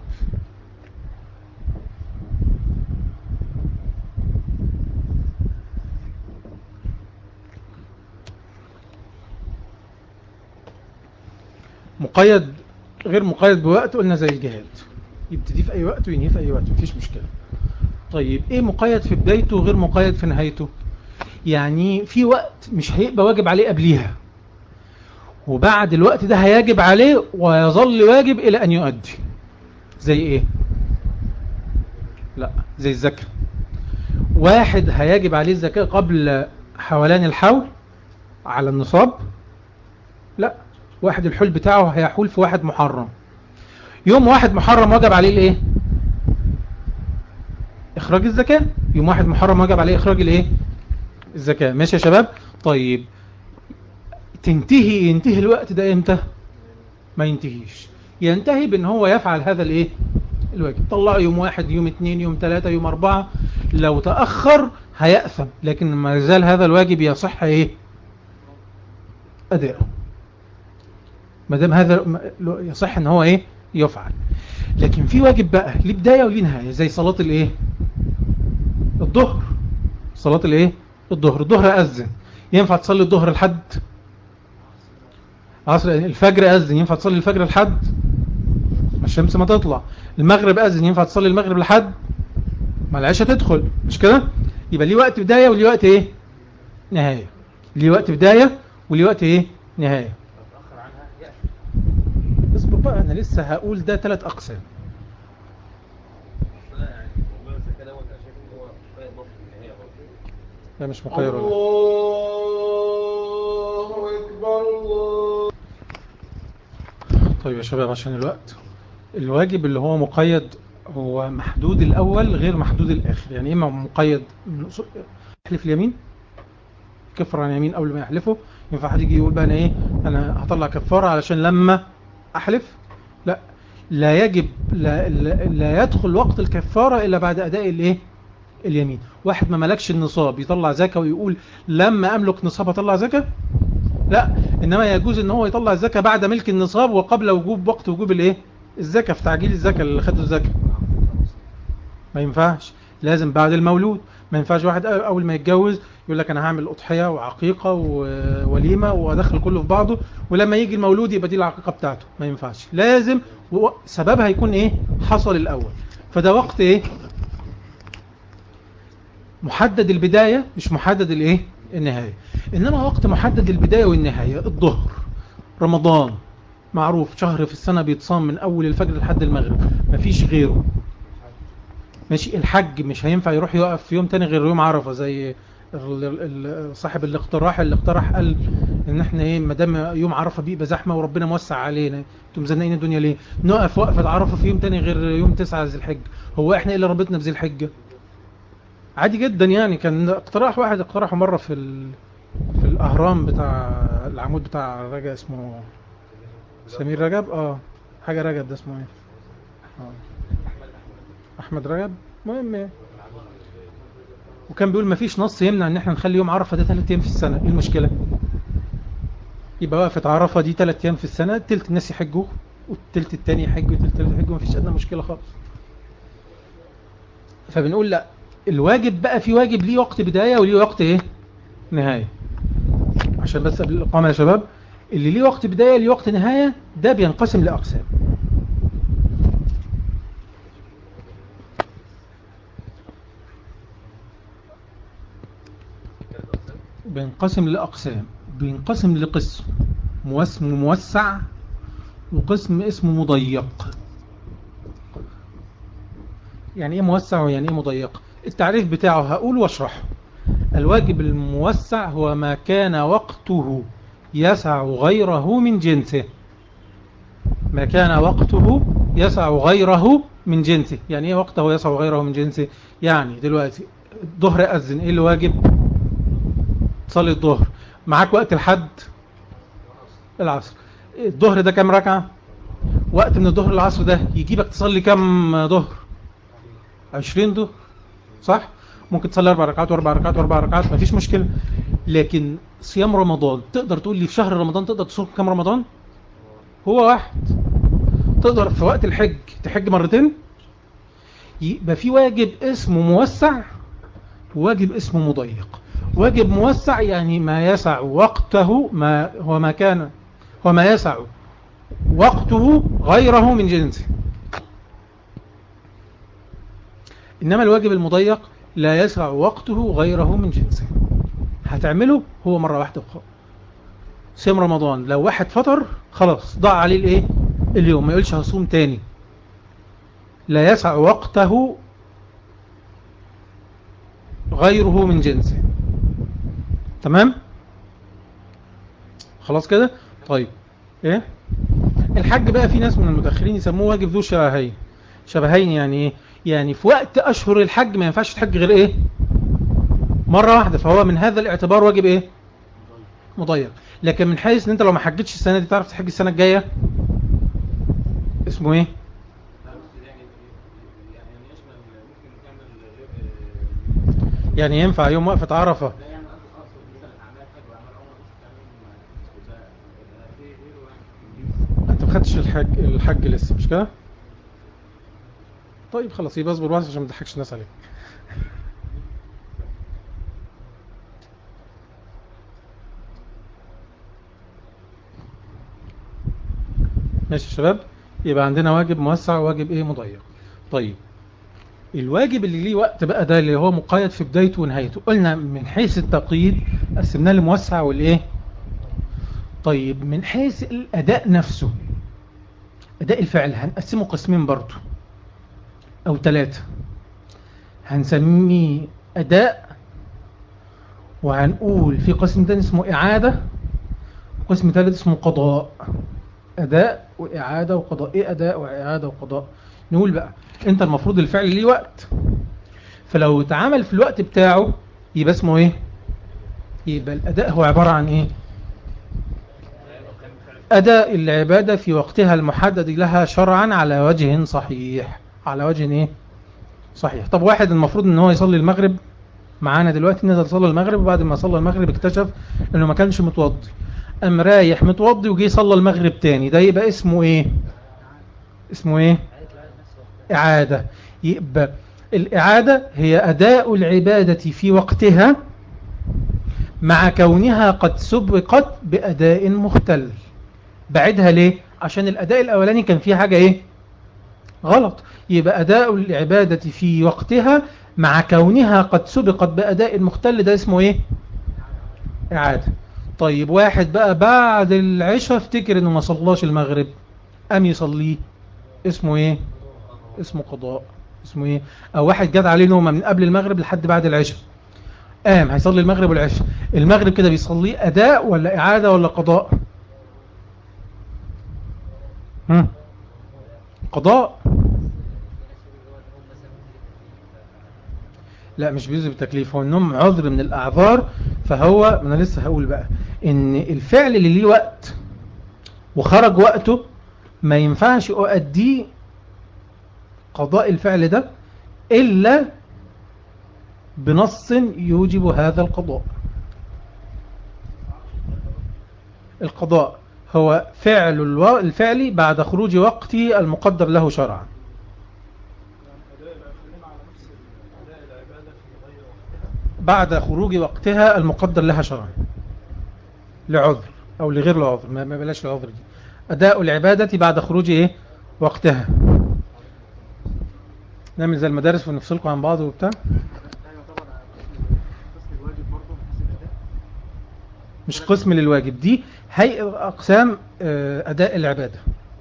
مقيد غير مقيد بوقت، قلنا زي الجهاد، يبتدي في اي وقت وينهي في اي وقت، مفيش مشكلة. طيب ايه مقيد في بدايته غير مقيد في نهايته؟ يعني في وقت مش هيبقى واجب عليه قبليها، وبعد الوقت ده هيجب عليه ويظل واجب الى ان يؤدي. زي ايه؟ لا زي الزكاة. واحد هيجب عليه الزكاة قبل حولان الحول على النصاب؟ لا، واحد الحول بتاعه هيحول في واحد محرم، يوم واحد محرم وجب عليه الايه؟ اخراج الزكاة. يوم واحد محرم وجب عليه اخراج الايه؟ الزكاة. ماشي يا شباب؟ طيب تنتهي ينتهي الوقت ده امتى؟ ما ينتهيش، ينتهي بان هو يفعل هذا الايه؟ الواجب. طلعه يوم واحد، يوم اثنين، يوم ثلاثة، يوم اربعة، لو تأخر هيأثم، لكن ما زال هذا الواجب يصح ايه؟ اداؤه، ما دام هذا يصح ان هو ايه؟ يفعل. لكن في واجب بقى ليه بداية وليه نهاية، زي صلاة الايه؟ الظهر. صلاة الايه؟ الظهر. الظهر أذن، ينفع تصلي الظهر لحد عصر؟ الفجر أذن، ينفع تصلي الفجر لحد ما الشمس ما تطلع؟ المغرب أذن، ينفع تصلي المغرب لحد ما العشاء تدخل؟ مش كده؟ يبقى ليه وقت بداية وليه وقت ايه؟ نهاية. ليه وقت بداية وليه وقت ايه؟ نهاية. اصبر بقى، انا لسه هقول ده ثلاث اقسام. لا مش مقير. الله اكبر الله. طيب يا شباب عشان الوقت، الواجب اللي هو مقيد هو محدود الاول غير محدود الاخر. يعني ايه مقيد؟ يحلف اليمين، كفر عن يمين قبل ما يحلفه. ينفع حد يجي يقول بقى انا ايه، انا هطلع كفاره علشان لما احلف؟ لا، لا يجب، لا, لا, لا يدخل وقت الكفاره الا بعد اداء الايه؟ اليمين. واحد ما ملكش النصاب يطلع زكاه ويقول لما املك نصاب اطلع زكاه؟ لا، انما يجوز ان هو يطلع الزكاه بعد ملك النصاب وقبل وجوب وقت وجوب الايه؟ الزكاه، في تعجيل الزكاه اللي خدوا الزكاه. ما ينفعش، لازم بعد المولود. ما ينفعش واحد اول ما يتجوز يقول لك انا هعمل اضحيه وعقيقه ووليمه وادخل كله في بعضه، ولما يجي المولود يبقى دي العقيقه بتاعته. ما ينفعش، لازم سببها يكون ايه؟ حصل الاول. فده وقت ايه؟ محدد البدايه، مش محدد الايه؟ النهايه. انما وقت محدد البدايه والنهايه الظهر. رمضان معروف شهر في السنه بيتصام من اول الفجر لحد المغرب، مفيش غيره. ماشي. الحج مش هينفع يروح يقف في يوم تاني غير يوم عرفة، زي صاحب الاقتراح اللي اقترح قال ان احنا ايه، ما دام يوم عرفة بيبقى زحمة وربنا موسع علينا، انتم مزنقين الدنيا ليه نقف وقفة عرفة في يوم تاني غير يوم تسعة ذي الحجة؟ هو احنا ايه اللي ربطنا بذي الحجة؟ عادي جدا يعني. كان اقتراح واحد اقترحه مرة في ال... في الاهرام بتاع العمود بتاع رجب، اسمه سمير رجب، اه حاجة رجب، ده اسمه ايه؟ اه احمد رجب، مهم ايه. وكان بيقول مفيش نص يمنع ان احنا نخلي يوم عرفة ده ثلاث ايام في السنة. ايه المشكلة؟ يبقى وقفة عرفة دي ثلاث ايام في السنة، تلت الناس يحجوا والتلت التاني يحجوا والتلت التالت يحجوا، مفيش ادنى مشكلة خالص. فبنقول لا، الواجب بقى في واجب ليه وقت بداية وليه وقت ايه؟ نهاية. عشان بس قبل الإقامة يا شباب، اللي ليه وقت بداية ليه وقت نهاية ده بينقسم لأقسام. بينقسم لأقسام، بينقسم لقسم اسمه موسع وقسم اسمه مضيق. يعني ايه موسع ويعني ايه مضيق؟ التعريف بتاعه هقول واشرحه. الواجب الموسع هو ما كان وقته يسع غيره من جنسه. ما كان وقته يسع غيره من جنسه. يعني ايه وقته يسع غيره من جنسه؟ يعني دلوقتي الظهر أذن، ايه اللي واجب؟ تصلي الظهر. معاك وقت الحد العصر. الظهر ده كام ركعة؟ وقت من الظهر للعصر ده يجيبك تصلي كام ظهر؟ عشرين ظهر، صح؟ ممكن تصلي اربع ركعات واربع ركعات واربع ركعات، مفيش مشكلة. لكن صيام رمضان تقدر تقول لي في شهر رمضان تقدر تصوم كام رمضان؟ هو واحد. تقدر في وقت الحج تحج مرتين؟ يبقى في واجب اسمه موسع وواجب اسمه مضيق. واجب موسع يعني ما يسع وقته، ما هو ما كان هو ما يسع وقته غيره من جنسه. إنما الواجب المضيق لا يسع وقته غيره من جنسه. هتعمله هو مرة واحدة وخلاص. صيام رمضان لو واحد فطر خلاص ضاع عليه الايه اليوم، ما يقولش هصوم تاني. لا يسع وقته غيره من جنسه. تمام خلاص كده. طيب ايه الحج بقى؟ في ناس من المتأخرين يسموه واجب ذو شبهين. شبهين يعني ايه؟ يعني في وقت اشهر الحج ما ينفعش تحج غير ايه؟ مرة واحدة. فهو من هذا الاعتبار واجب ايه؟ مضيق. لكن من حيث ان انت لو ما حجتش السنة دي تعرف تحج السنة الجاية، اسمه ايه؟ يعني ينفع يوم وقفة عرفة انت ما خدتش الحج الحج لسه، مش كده؟ طيب خلاص يبقى اصبر بس عشان ما تضحكش الناس عليك. ماشي يا شباب. يبقى عندنا واجب موسع وواجب ايه مضيق. طيب الواجب اللي ليه وقت بقى ده اللي هو مقيد في بدايته ونهايته، قلنا من حيث التقييد قسمناه لموسع والايه. طيب من حيث الاداء نفسه، اداء الفعل هنقسمه قسمين برضو او ثلاثة. هنسميه اداء، وهنقول في قسم تاني اسمه اعادة، وقسم ثالث اسمه قضاء. اداء واعادة وقضاء. ايه اداء واعادة وقضاء؟ نقول بقى انت المفروض الفعل ليه وقت، فلو اتعمل في الوقت بتاعه يبقى اسمه ايه؟ يبقى الاداء هو عبارة عن ايه؟ اداء العبادة في وقتها المحدد لها شرعا على وجه صحيح. على وجه ايه صحيح. طب واحد المفروض ان هو يصلي المغرب معانا دلوقتي، نزل صلى المغرب، وبعد ما صلى المغرب اكتشف انه ما كانش متوضي، قام رايح متوضي وجي صلى المغرب تاني، ده يبقى اسمه ايه؟ اسمه ايه؟ اعادة. يبقى الاعادة هي اداء العبادة في وقتها مع كونها قد سبقت باداء مختل. بعدها ليه؟ عشان الاداء الاولاني كان فيه حاجة ايه غلط. يبقى اداء العبادة في وقتها مع كونها قد سبقت باداء مختل، ده اسمه ايه؟ اعادة. طيب واحد بقى بعد العشاء افتكر انه ما صلاش المغرب، قام يصليه، اسمه ايه؟ اسمه قضاء. اسمه ايه؟ او واحد جات عليه نومه من قبل المغرب لحد بعد العشاء، قام هيصلي المغرب والعشاء. المغرب كده بيصليه اداء ولا اعادة ولا قضاء؟ هم؟ قضاء. لا مش بيجزي بالتكليف، هو النوم عذر من الاعذار. فهو انا لسه هقول بقى ان الفعل اللي ليه وقت وخرج وقته ما ينفعش اؤديه قضاء الفعل ده إلا بنص يوجب هذا القضاء. القضاء هو فعل الو... الفعل بعد خروج وقته المقدر له شرعا. بعد خروج وقتها المقدر لها شرعا لعذر أو لغير العذر، ما بلاش العذر دي. أداء العبادة بعد خروج إيه؟ وقتها. نعمل زي المدارس ونفصلكم عن بعض وبتاع. ده يعتبر قسم قسم الواجب برضه من حيث الأداء. مش قسم للواجب، دي هيئة أقسام آه، أداء العبادة.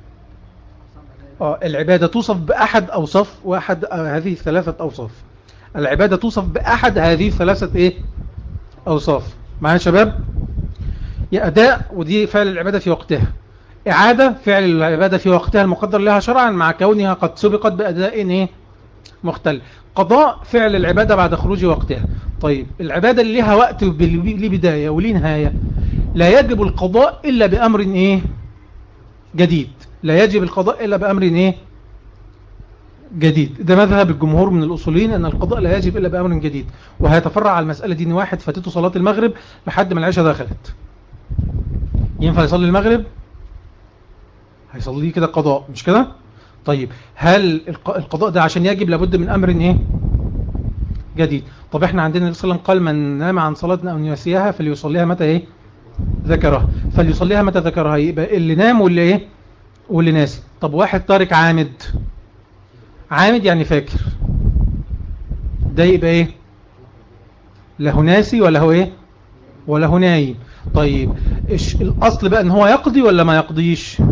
آه العبادة توصف بأحد أوصاف وأحد آه هذه الثلاثة أوصاف. العبادة توصف بأحد هذه الثلاثة إيه أوصاف. معايا يا شباب؟ يا أداء ودي فعل العبادة في وقتها، إعادة فعل العبادة في وقتها المقدر لها شرعا مع كونها قد سبقت بأداء إيه مختلف. قضاء فعل العبادة بعد خروج وقتها. طيب العبادة اللي لها وقت وليه بداية وليه نهاية، لا يجب القضاء إلا بأمر إيه جديد. لا يجب القضاء إلا بأمر إيه جديد. ده مذهب الجمهور من الأصوليين أن القضاء لا يجب إلا بأمر جديد. وهيتفرع على المسألة دي إن واحد فاتته صلاة المغرب لحد ما العشاء دخلت، ينفع يصلي المغرب؟ هيصليه كده قضاء مش كده؟ طيب هل القضاء ده عشان يجب لابد من أمر إيه جديد؟ طب احنا عندنا النبي صلى الله عليه وسلم قال من نام عن صلاتنا أو نسيها فليصليها متى إيه ذكرها. فليصليها متى ذكرها، يبقى اللي نام واللي إيه واللي ناسي. طب واحد تارك عامد، عامد يعني فاكر، ده يبقى ايه لا هو ناسي ولا هو ايه ولا هو نايم. طيب إيش الاصل بقى، ان هو يقضي ولا ما يقضيش؟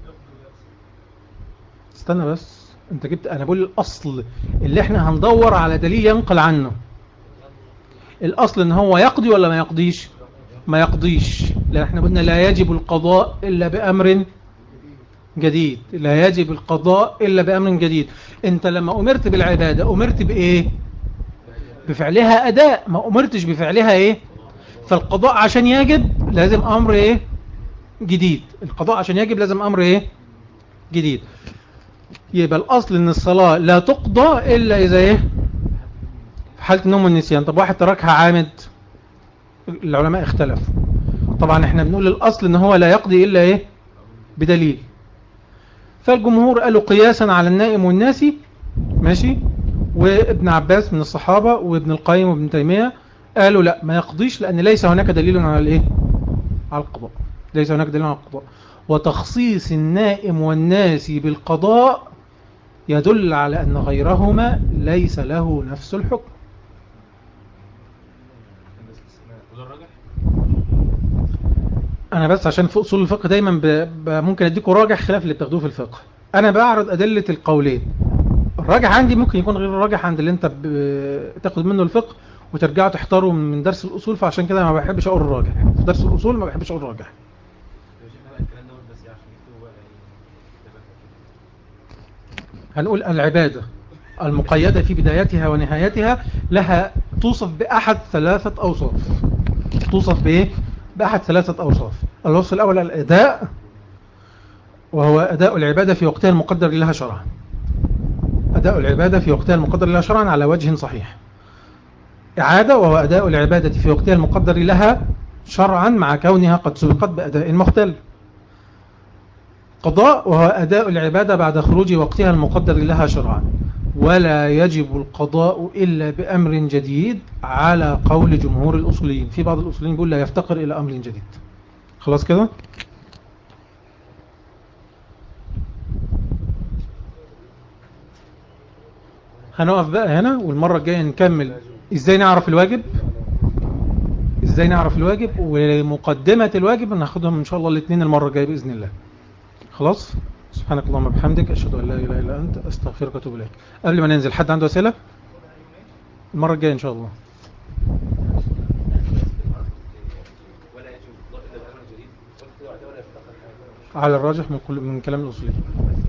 استنى بس، انت جبت، انا بقول الاصل اللي احنا هندور على دليل ينقل عنه. الاصل ان هو يقضي ولا ما يقضيش؟ ما يقضيش، لان احنا قلنا لا يجب القضاء الا بامر جديد. لا يجب القضاء إلا بأمر جديد. أنت لما أمرت بالعبادة أمرت بإيه؟ بفعلها أداء، ما أمرتش بفعلها إيه؟ فالقضاء عشان يجب لازم أمر إيه جديد. القضاء عشان يجب لازم أمر إيه جديد. يبقى الأصل أن الصلاة لا تقضى إلا إذا إيه في حالة النوم والنسيان. طب واحد تركها عامد، العلماء اختلفوا. طبعا احنا بنقول الأصل أن هو لا يقضي إلا إيه بدليل. فالجمهور قالوا قياسا على النائم والناسي ماشي، وابن عباس من الصحابة وابن القيم وابن تيمية قالوا لا ما يقضيش، لأن ليس هناك دليل على الايه على القضاء. ليس هناك دليل على القضاء. وتخصيص النائم والناسي بالقضاء يدل على أن غيرهما ليس له نفس الحكم. أنا بس عشان في أصول الفقه دايما ب... ب... ممكن أديكم راجح خلاف اللي بتاخدوه في الفقه. أنا بعرض أدلة القولين. الراجح عندي ممكن يكون غير الراجح عند اللي أنت بتاخد منه الفقه وترجعوا تحتاروا من درس الأصول. فعشان كده ما بحبش أقول الراجح في درس الأصول، ما بحبش أقول الراجح. هنقول العبادة المقيدة في بدايتها ونهايتها لها توصف بأحد ثلاثة أوصاف. توصف بإيه؟ بأحد ثلاثة أوصاف. الوصف الأول الأداء، وهو أداء العبادة في وقتها المقدر لها شرعا. أداء العبادة في وقتها المقدر لها شرعا على وجه صحيح. إعادة، وهو أداء العبادة في وقتها المقدر لها شرعا مع كونها قد سبقت بأداء مختلف. قضاء، وهو أداء العبادة بعد خروج وقتها المقدر لها شرعا، ولا يجب القضاء إلا بأمر جديد على قول جمهور الأصوليين. في بعض الأصوليين يقول لا يفتقر إلى أمر جديد. خلاص كده. هنقف بقى هنا، والمرة الجاية نكمل إزاي نعرف الواجب، إزاي نعرف الواجب ومقدمة الواجب ناخدهم إن شاء الله الاثنين المرة الجاية بإذن الله. خلاص. سبحانك اللهم وبحمدك أشهد أن لا إله إلا أنت أستغفرك وأتوب إليك. قبل ما ننزل حد عنده أسئلة؟ المرة الجاية إن شاء الله. على الراجح من كل من كلام الأصوليين.